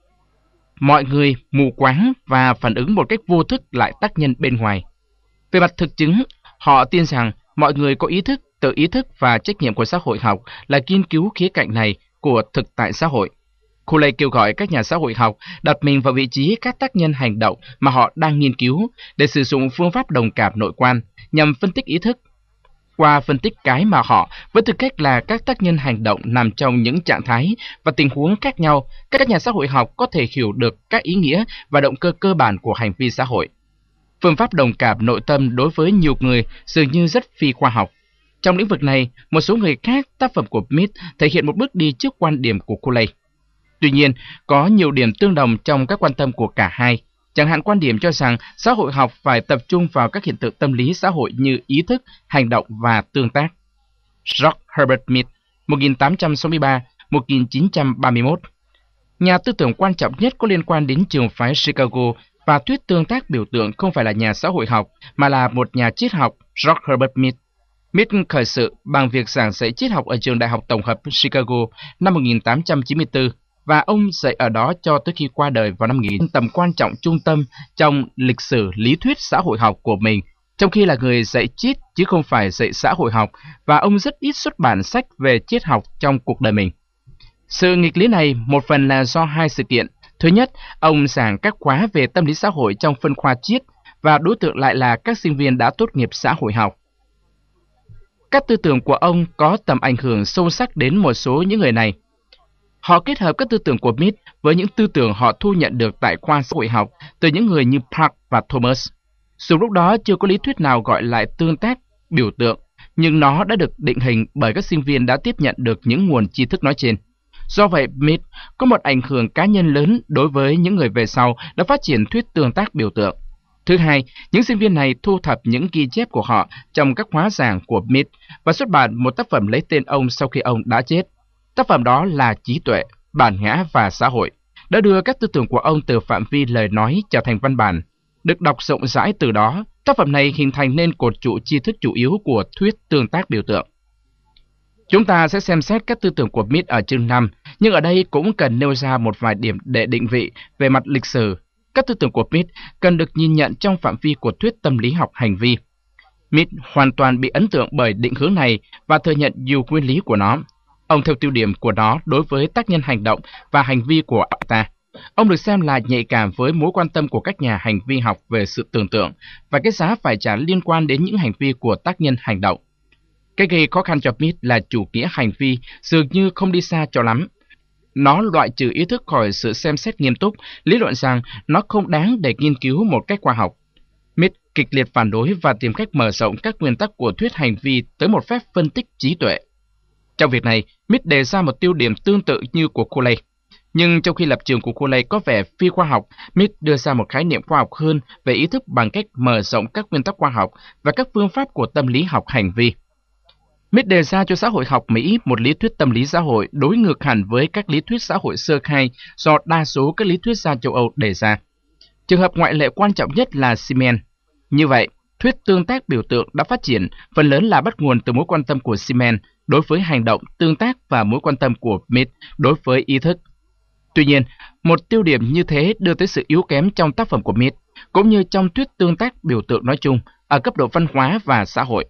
mọi người mù quáng và phản ứng một cách vô thức lại tác nhân bên ngoài. Về mặt thực chứng, họ tin rằng mọi người có ý thức, tự ý thức và trách nhiệm của xã hội học là nghiên cứu khía cạnh này của thực tại xã hội. Cooley kêu gọi các nhà xã hội học đặt mình vào vị trí các tác nhân hành động mà họ đang nghiên cứu để sử dụng phương pháp đồng cảm nội quan nhằm phân tích ý thức. Qua phân tích cái mà họ, với tư cách là các tác nhân hành động nằm trong những trạng thái và tình huống khác nhau, các nhà xã hội học có thể hiểu được các ý nghĩa và động cơ cơ bản của hành vi xã hội. Phương pháp đồng cảm nội tâm đối với nhiều người dường như rất phi khoa học. Trong lĩnh vực này, một số người khác, tác phẩm của Mead thể hiện một bước đi trước quan điểm của Cooley. Tuy nhiên, có nhiều điểm tương đồng trong các quan tâm của cả hai. Chẳng hạn quan điểm cho rằng xã hội học phải tập trung vào các hiện tượng tâm lý xã hội như ý thức, hành động và tương tác. George Herbert Mead, 1863-1931. Nhà tư tưởng quan trọng nhất có liên quan đến trường phái Chicago và thuyết tương tác biểu tượng không phải là nhà xã hội học, mà là một nhà triết học, George Herbert Mead. Mead khởi sự bằng việc giảng dạy triết học ở trường đại học tổng hợp Chicago năm 1894, và ông dạy ở đó cho tới khi qua đời vào năm 2000. Tầm quan trọng trung tâm trong lịch sử lý thuyết xã hội học của mình, trong khi là người dạy triết chứ không phải dạy xã hội học, và ông rất ít xuất bản sách về triết học trong cuộc đời mình. Sự nghịch lý này một phần là do hai sự kiện. Thứ nhất, ông giảng các khóa về tâm lý xã hội trong phân khoa triết, và đối tượng lại là các sinh viên đã tốt nghiệp xã hội học. Các tư tưởng của ông có tầm ảnh hưởng sâu sắc đến một số những người này. Họ kết hợp các tư tưởng của Mead với những tư tưởng họ thu nhận được tại khoa xã hội học từ những người như Park và Thomas. Dù lúc đó chưa có lý thuyết nào gọi lại tương tác biểu tượng, nhưng nó đã được định hình bởi các sinh viên đã tiếp nhận được những nguồn tri thức nói trên. Do vậy, Mead có một ảnh hưởng cá nhân lớn đối với những người về sau đã phát triển thuyết tương tác biểu tượng. Thứ hai, những sinh viên này thu thập những ghi chép của họ trong các khóa giảng của Mead và xuất bản một tác phẩm lấy tên ông sau khi ông đã chết. Tác phẩm đó là Trí tuệ, bản ngã và xã hội, đã đưa các tư tưởng của ông từ phạm vi lời nói trở thành văn bản. Được đọc rộng rãi từ đó, tác phẩm này hình thành nên cột trụ tri thức chủ yếu của thuyết tương tác biểu tượng. Chúng ta sẽ xem xét các tư tưởng của Smith ở chương 5, nhưng ở đây cũng cần nêu ra một vài điểm để định vị về mặt lịch sử. Các tư tưởng của Smith cần được nhìn nhận trong phạm vi của thuyết tâm lý học hành vi. Smith hoàn toàn bị ấn tượng bởi định hướng này và thừa nhận nhiều nguyên lý của nó. Ông theo tiêu điểm của nó đối với tác nhân hành động và hành vi của ông ta. Ông được xem là nhạy cảm với mối quan tâm của các nhà hành vi học về sự tưởng tượng và cái giá phải trả liên quan đến những hành vi của tác nhân hành động. Cái gây khó khăn cho Smith là chủ nghĩa hành vi dường như không đi xa cho lắm. Nó loại trừ ý thức khỏi sự xem xét nghiêm túc, lý luận rằng nó không đáng để nghiên cứu một cách khoa học. Smith kịch liệt phản đối và tìm cách mở rộng các nguyên tắc của thuyết hành vi tới một phép phân tích trí tuệ. Trong việc này, Smith đề ra một tiêu điểm tương tự như của Cooley. Nhưng trong khi lập trường của Cooley có vẻ phi khoa học, Smith đưa ra một khái niệm khoa học hơn về ý thức bằng cách mở rộng các nguyên tắc khoa học và các phương pháp của tâm lý học hành vi. Smith đề ra cho xã hội học Mỹ một lý thuyết tâm lý xã hội đối ngược hẳn với các lý thuyết xã hội sơ khai do đa số các lý thuyết gia châu Âu đề ra. Trường hợp ngoại lệ quan trọng nhất là Siemens. Như vậy, thuyết tương tác biểu tượng đã phát triển phần lớn là bắt nguồn từ mối quan tâm của Siemens đối với hành động, tương tác và mối quan tâm của Smith đối với ý thức. Tuy nhiên, một tiêu điểm như thế đưa tới sự yếu kém trong tác phẩm của Smith, cũng như trong thuyết tương tác biểu tượng nói chung, ở cấp độ văn hóa và xã hội.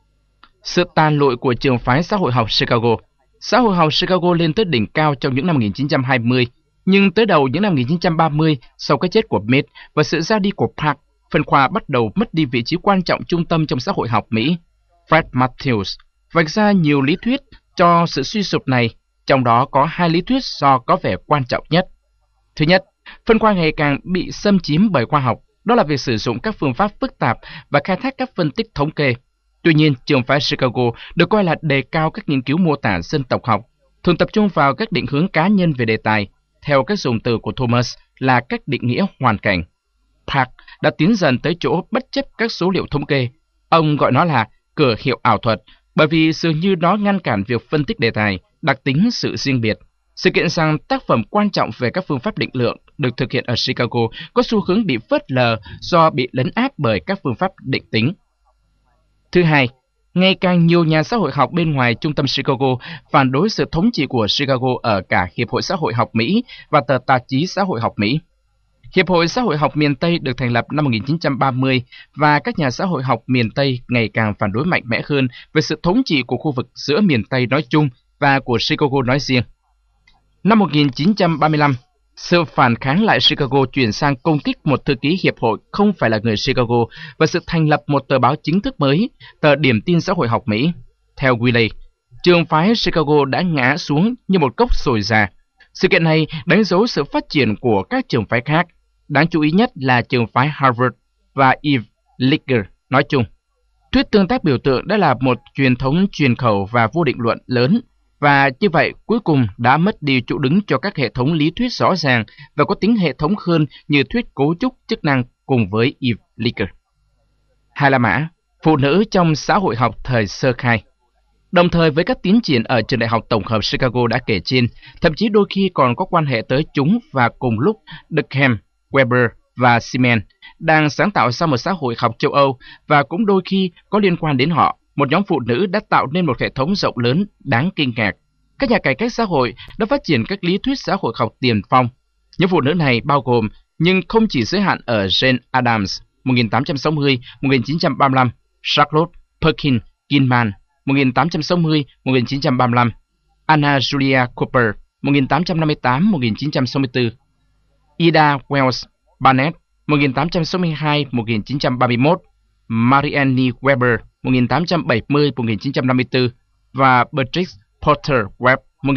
Sự tàn lụi của trường phái xã hội học Chicago. Xã hội học Chicago lên tới đỉnh cao trong những năm 1920, nhưng tới đầu những năm 1930, sau cái chết của Smith và sự ra đi của Park, phân khoa bắt đầu mất đi vị trí quan trọng trung tâm trong xã hội học Mỹ. Fred Matthews vạch ra nhiều lý thuyết cho sự suy sụp này, trong đó có hai lý thuyết do có vẻ quan trọng nhất. Thứ nhất, phân khoa ngày càng bị xâm chiếm bởi khoa học, đó là việc sử dụng các phương pháp phức tạp và khai thác các phân tích thống kê. Tuy nhiên, trường phái Chicago được coi là đề cao các nghiên cứu mô tả dân tộc học, thường tập trung vào các định hướng cá nhân về đề tài, theo cách dùng từ của Thomas là cách định nghĩa hoàn cảnh. Park đã tiến dần tới chỗ bất chấp các số liệu thống kê. Ông gọi nó là cửa hiệu ảo thuật, bởi vì dường như nó ngăn cản việc phân tích đề tài, đặc tính sự riêng biệt. Sự kiện rằng tác phẩm quan trọng về các phương pháp định lượng được thực hiện ở Chicago có xu hướng bị phớt lờ do bị lấn áp bởi các phương pháp định tính. Thứ hai, ngày càng nhiều nhà xã hội học bên ngoài trung tâm Chicago phản đối sự thống trị của Chicago ở cả Hiệp hội Xã hội học Mỹ và tờ tạp chí Xã hội học Mỹ. Hiệp hội Xã hội học miền Tây được thành lập năm 1930 và các nhà xã hội học miền Tây ngày càng phản đối mạnh mẽ hơn về sự thống trị của khu vực giữa miền Tây nói chung và của Chicago nói riêng. Năm 1935, sự phản kháng lại Chicago chuyển sang công kích một thư ký hiệp hội không phải là người Chicago và sự thành lập một tờ báo chính thức mới, tờ Điểm tin Xã hội học Mỹ. Theo Wiley, trường phái Chicago đã ngã xuống như một cốc sồi già. Sự kiện này đánh dấu sự phát triển của các trường phái khác, đáng chú ý nhất là trường phái Harvard và Eve Licker nói chung. Thuyết tương tác biểu tượng đã là một truyền thống truyền khẩu và vô định luận lớn, và như vậy cuối cùng đã mất đi chỗ đứng cho các hệ thống lý thuyết rõ ràng và có tính hệ thống hơn như thuyết cấu trúc chức năng cùng với Eve Licker. Hai La Mã, phụ nữ trong xã hội học thời sơ khai. Đồng thời với các tiến triển ở trường đại học tổng hợp Chicago đã kể trên, thậm chí đôi khi còn có quan hệ tới chúng và cùng lúc Durkheim, Weber và Siemens đang sáng tạo ra một xã hội học châu Âu và cũng đôi khi có liên quan đến họ. Một nhóm phụ nữ đã tạo nên một hệ thống rộng lớn đáng kinh ngạc. Các nhà cải cách xã hội đã phát triển các lý thuyết xã hội học tiền phong. Những phụ nữ này bao gồm, nhưng không chỉ giới hạn ở Jane Addams 1860-1935, Charlotte Perkins Gilman 1860-1935, Anna Julia Cooper 1858-1964, Ida Wells Barnett 1862-1931, Marianne Weber 1870-1954 và Beatrix Potter Webb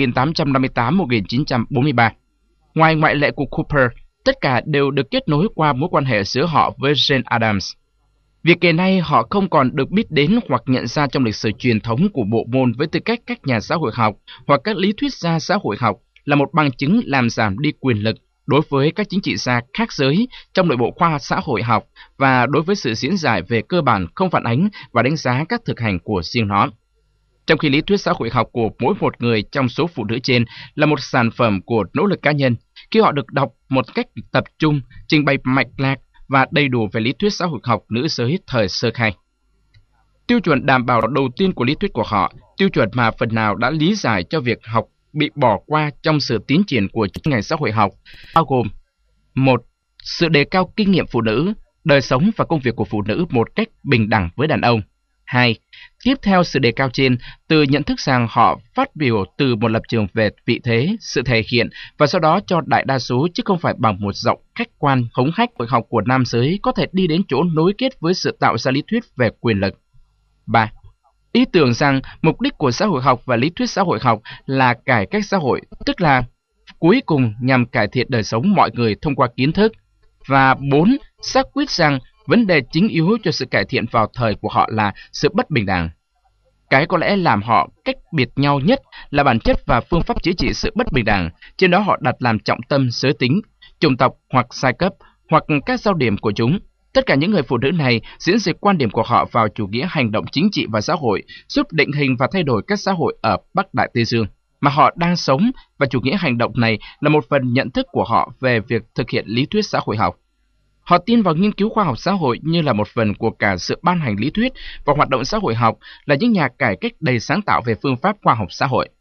1858-1943. Ngoài ngoại lệ của Cooper, tất cả đều được kết nối qua mối quan hệ giữa họ với Jane Addams. Việc kể nay họ không còn được biết đến hoặc nhận ra trong lịch sử truyền thống của bộ môn với tư cách các nhà xã hội học hoặc các lý thuyết gia xã hội học là một bằng chứng làm giảm đi quyền lực đối với các chính trị gia khác giới trong nội bộ khoa xã hội học và đối với sự diễn giải về cơ bản không phản ánh và đánh giá các thực hành của riêng nó. Trong khi lý thuyết xã hội học của mỗi một người trong số phụ nữ trên là một sản phẩm của nỗ lực cá nhân, khi họ được đọc một cách tập trung, trình bày mạch lạc và đầy đủ về lý thuyết xã hội học nữ giới thời sơ khai. Tiêu chuẩn đảm bảo đầu tiên của lý thuyết của họ tiêu chuẩn mà phần nào đã lý giải cho việc học bị bỏ qua trong sự tiến triển của ngành xã hội học, bao gồm: 1. Sự đề cao kinh nghiệm phụ nữ, đời sống và công việc của phụ nữ một cách bình đẳng với đàn ông. 2. Tiếp theo sự đề cao trên, từ nhận thức rằng họ phát biểu từ một lập trường về vị thế, sự thể hiện và sau đó cho đại đa số chứ không phải bằng một giọng khách quan hống hách, hội học của nam giới có thể đi đến chỗ nối kết với sự tạo ra lý thuyết về quyền lực. 3. Ý tưởng rằng mục đích của xã hội học và lý thuyết xã hội học là cải cách xã hội, tức là cuối cùng nhằm cải thiện đời sống mọi người thông qua kiến thức. Và 4. Xác quyết rằng vấn đề chính yếu cho sự cải thiện vào thời của họ là sự bất bình đẳng. Cái có lẽ làm họ cách biệt nhau nhất là bản chất và phương pháp chữa trị sự bất bình đẳng, trên đó họ đặt làm trọng tâm giới tính, chủng tộc hoặc giai cấp, hoặc các giao điểm của chúng. Tất cả những người phụ nữ này diễn dịch quan điểm của họ vào chủ nghĩa hành động chính trị và xã hội, giúp định hình và thay đổi các xã hội ở Bắc Đại Tây Dương mà họ đang sống, và chủ nghĩa hành động này là một phần nhận thức của họ về việc thực hiện lý thuyết xã hội học. Họ tin vào nghiên cứu khoa học xã hội như là một phần của cả sự ban hành lý thuyết, và hoạt động xã hội học là những nhà cải cách đầy sáng tạo về phương pháp khoa học xã hội.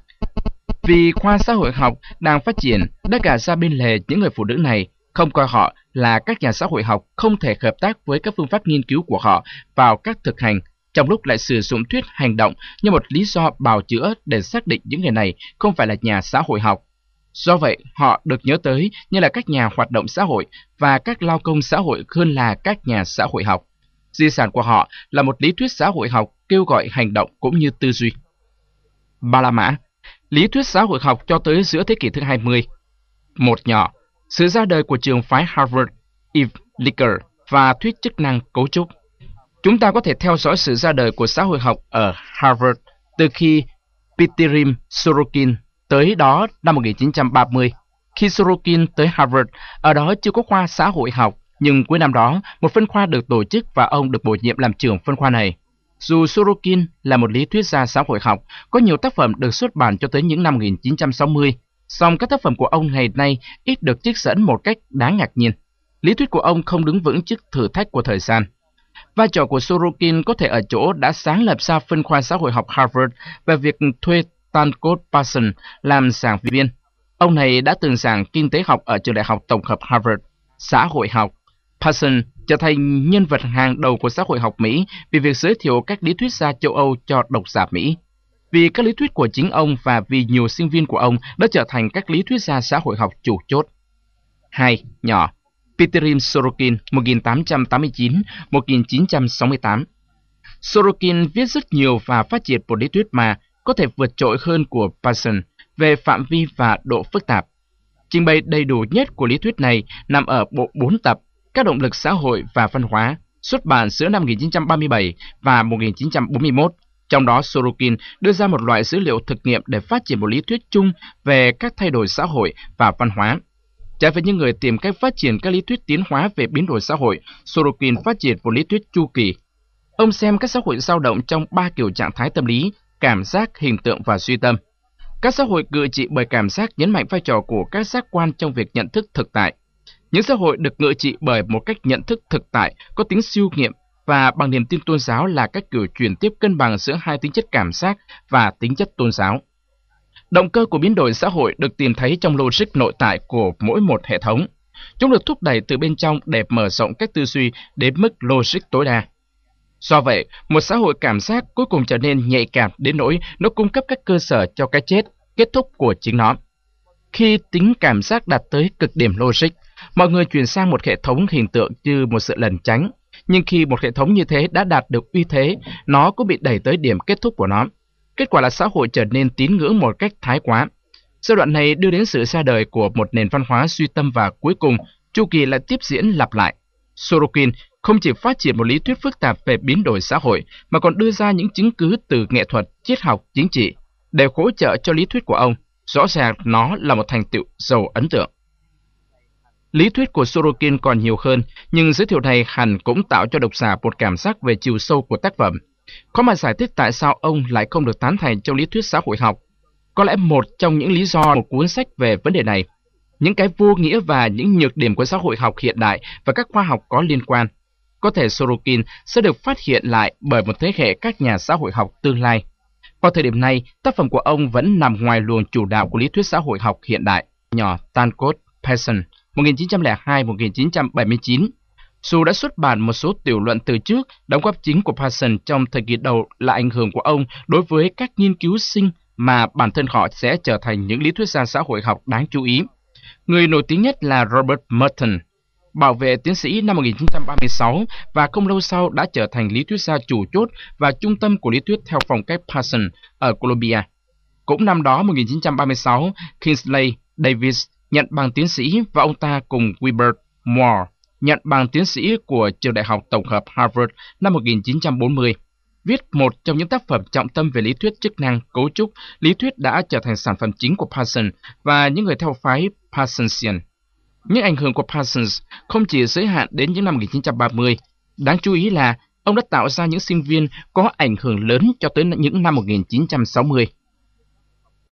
Vì khoa xã hội học đang phát triển, đã gả ra bên lề những người phụ nữ này, không coi họ là các nhà xã hội học không thể hợp tác với các phương pháp nghiên cứu của họ vào các thực hành, trong lúc lại sử dụng thuyết hành động như một lý do bào chữa để xác định những người này không phải là nhà xã hội học. Do vậy, họ được nhớ tới như là các nhà hoạt động xã hội và các lao công xã hội hơn là các nhà xã hội học. Di sản của họ là một lý thuyết xã hội học kêu gọi hành động cũng như tư duy. Ba La Mã, lý thuyết xã hội học cho tới giữa thế kỷ thứ 20. Một nhỏ, sự ra đời của trường phái Harvard, Eve Licker và thuyết chức năng cấu trúc. Chúng ta có thể theo dõi sự ra đời của xã hội học ở Harvard từ khi Pitirim Sorokin tới đó năm 1930. Khi Sorokin tới Harvard, ở đó chưa có khoa xã hội học, nhưng cuối năm đó, một phân khoa được tổ chức và ông được bổ nhiệm làm trưởng phân khoa này. Dù Sorokin là một lý thuyết gia xã hội học, có nhiều tác phẩm được xuất bản cho tới những năm 1960, song các tác phẩm của ông ngày nay ít được trích dẫn một cách đáng ngạc nhiên. Lý thuyết của ông không đứng vững trước thử thách của thời gian. Vai trò của Sorokin có thể ở chỗ đã sáng lập ra phân khoa xã hội học Harvard về việc thuê Tancred Parsons làm giảng viên. Ông này đã từng giảng kinh tế học ở trường đại học tổng hợp Harvard. Xã hội học, Parsons trở thành nhân vật hàng đầu của xã hội học Mỹ vì việc giới thiệu các lý thuyết gia châu Âu cho độc giả Mỹ. Vì các lý thuyết của chính ông và vì nhiều sinh viên của ông đã trở thành các lý thuyết gia xã hội học chủ chốt. 2. Nhỏ, Pitirim Sorokin 1889-1968. Sorokin viết rất nhiều và phát triển một lý thuyết mà có thể vượt trội hơn của Parsons về phạm vi và độ phức tạp. Trình bày đầy đủ nhất của lý thuyết này nằm ở bộ 4 tập Các động lực xã hội và văn hóa, xuất bản giữa năm 1937 và 1941. Trong đó, Sorokin đưa ra một loại dữ liệu thực nghiệm để phát triển một lý thuyết chung về các thay đổi xã hội và văn hóa. Trái với những người tìm cách phát triển các lý thuyết tiến hóa về biến đổi xã hội, Sorokin phát triển một lý thuyết chu kỳ. Ông xem các xã hội dao động trong 3 kiểu trạng thái tâm lý: cảm giác, hình tượng và suy tâm. Các xã hội ngự trị bởi cảm giác nhấn mạnh vai trò của các giác quan trong việc nhận thức thực tại. Những xã hội được ngự trị bởi một cách nhận thức thực tại có tính siêu nghiệm và bằng niềm tin tôn giáo là các kiểu chuyển tiếp cân bằng giữa hai tính chất cảm giác và tính chất tôn giáo. Động cơ của biến đổi xã hội được tìm thấy trong logic nội tại của mỗi một hệ thống. Chúng được thúc đẩy từ bên trong để mở rộng cách tư duy đến mức logic tối đa. Do vậy, một xã hội cảm giác cuối cùng trở nên nhạy cảm đến nỗi nó cung cấp các cơ sở cho cái chết, kết thúc của chính nó. Khi tính cảm giác đạt tới cực điểm logic, mọi người chuyển sang một hệ thống hình tượng như một sự lẩn tránh. Nhưng khi một hệ thống như thế đã đạt được uy thế, nó cũng bị đẩy tới điểm kết thúc của nó. Kết quả là xã hội trở nên tín ngưỡng một cách thái quá. Giai đoạn này đưa đến sự ra đời của một nền văn hóa suy tâm và cuối cùng, chu kỳ lại tiếp diễn lặp lại. Sorokin không chỉ phát triển một lý thuyết phức tạp về biến đổi xã hội, mà còn đưa ra những chứng cứ từ nghệ thuật, triết học, chính trị để hỗ trợ cho lý thuyết của ông. Rõ ràng nó là một thành tựu giàu ấn tượng. Lý thuyết của Sorokin còn nhiều hơn, nhưng giới thiệu này hẳn cũng tạo cho độc giả một cảm giác về chiều sâu của tác phẩm. Khó mà giải thích tại sao ông lại không được tán thành trong lý thuyết xã hội học. Có lẽ một trong những lý do một cuốn sách về vấn đề này, những cái vô nghĩa và những nhược điểm của xã hội học hiện đại và các khoa học có liên quan. Có thể Sorokin sẽ được phát hiện lại bởi một thế hệ các nhà xã hội học tương lai. Vào thời điểm này, tác phẩm của ông vẫn nằm ngoài luồng chủ đạo của lý thuyết xã hội học hiện đại. Nhỏ Tancred Pearson 1902-1979. Dù đã xuất bản một số tiểu luận từ trước, đóng góp chính của Pearson trong thời kỳ đầu là ảnh hưởng của ông đối với các nghiên cứu sinh mà bản thân họ sẽ trở thành những lý thuyết gia xã hội học đáng chú ý. Người nổi tiếng nhất là Robert Merton, bảo vệ tiến sĩ năm 1936 và không lâu sau đã trở thành lý thuyết gia chủ chốt và trung tâm của lý thuyết theo phong cách Pearson ở Columbia. Cũng năm đó 1936, Kingsley Davis nhận bằng tiến sĩ và ông ta cùng Wilbur Moore nhận bằng tiến sĩ của trường đại học tổng hợp Harvard năm 1940. Viết một trong những tác phẩm trọng tâm về lý thuyết chức năng, cấu trúc, lý thuyết đã trở thành sản phẩm chính của Parsons và những người theo phái Parsonsian. Những ảnh hưởng của Parsons không chỉ giới hạn đến những năm 1930. Đáng chú ý là ông đã tạo ra những sinh viên có ảnh hưởng lớn cho tới những năm 1960.